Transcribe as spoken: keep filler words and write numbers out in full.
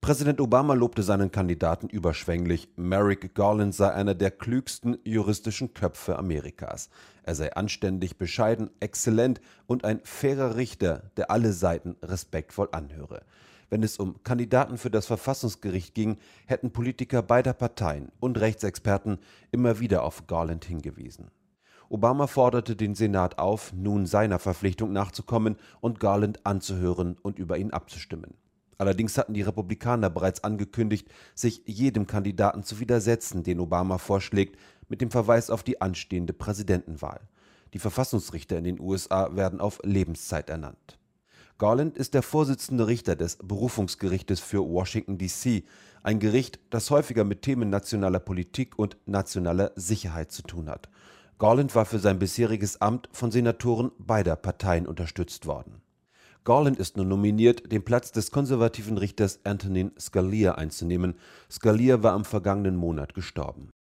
Präsident Obama lobte seinen Kandidaten überschwänglich. Merrick Garland sei einer der klügsten juristischen Köpfe Amerikas. Er sei anständig, bescheiden, exzellent und ein fairer Richter, der alle Seiten respektvoll anhöre. Wenn es um Kandidaten für das Verfassungsgericht ging, hätten Politiker beider Parteien und Rechtsexperten immer wieder auf Garland hingewiesen. Obama forderte den Senat auf, nun seiner Verpflichtung nachzukommen und Garland anzuhören und über ihn abzustimmen. Allerdings hatten die Republikaner bereits angekündigt, sich jedem Kandidaten zu widersetzen, den Obama vorschlägt, mit dem Verweis auf die anstehende Präsidentenwahl. Die Verfassungsrichter in den U S A werden auf Lebenszeit ernannt. Garland ist der Vorsitzende Richter des Berufungsgerichtes für Washington D C, ein Gericht, das häufiger mit Themen nationaler Politik und nationaler Sicherheit zu tun hat. Garland war für sein bisheriges Amt von Senatoren beider Parteien unterstützt worden. Garland ist nun nominiert, den Platz des konservativen Richters Antonin Scalia einzunehmen. Scalia war am vergangenen Monat gestorben.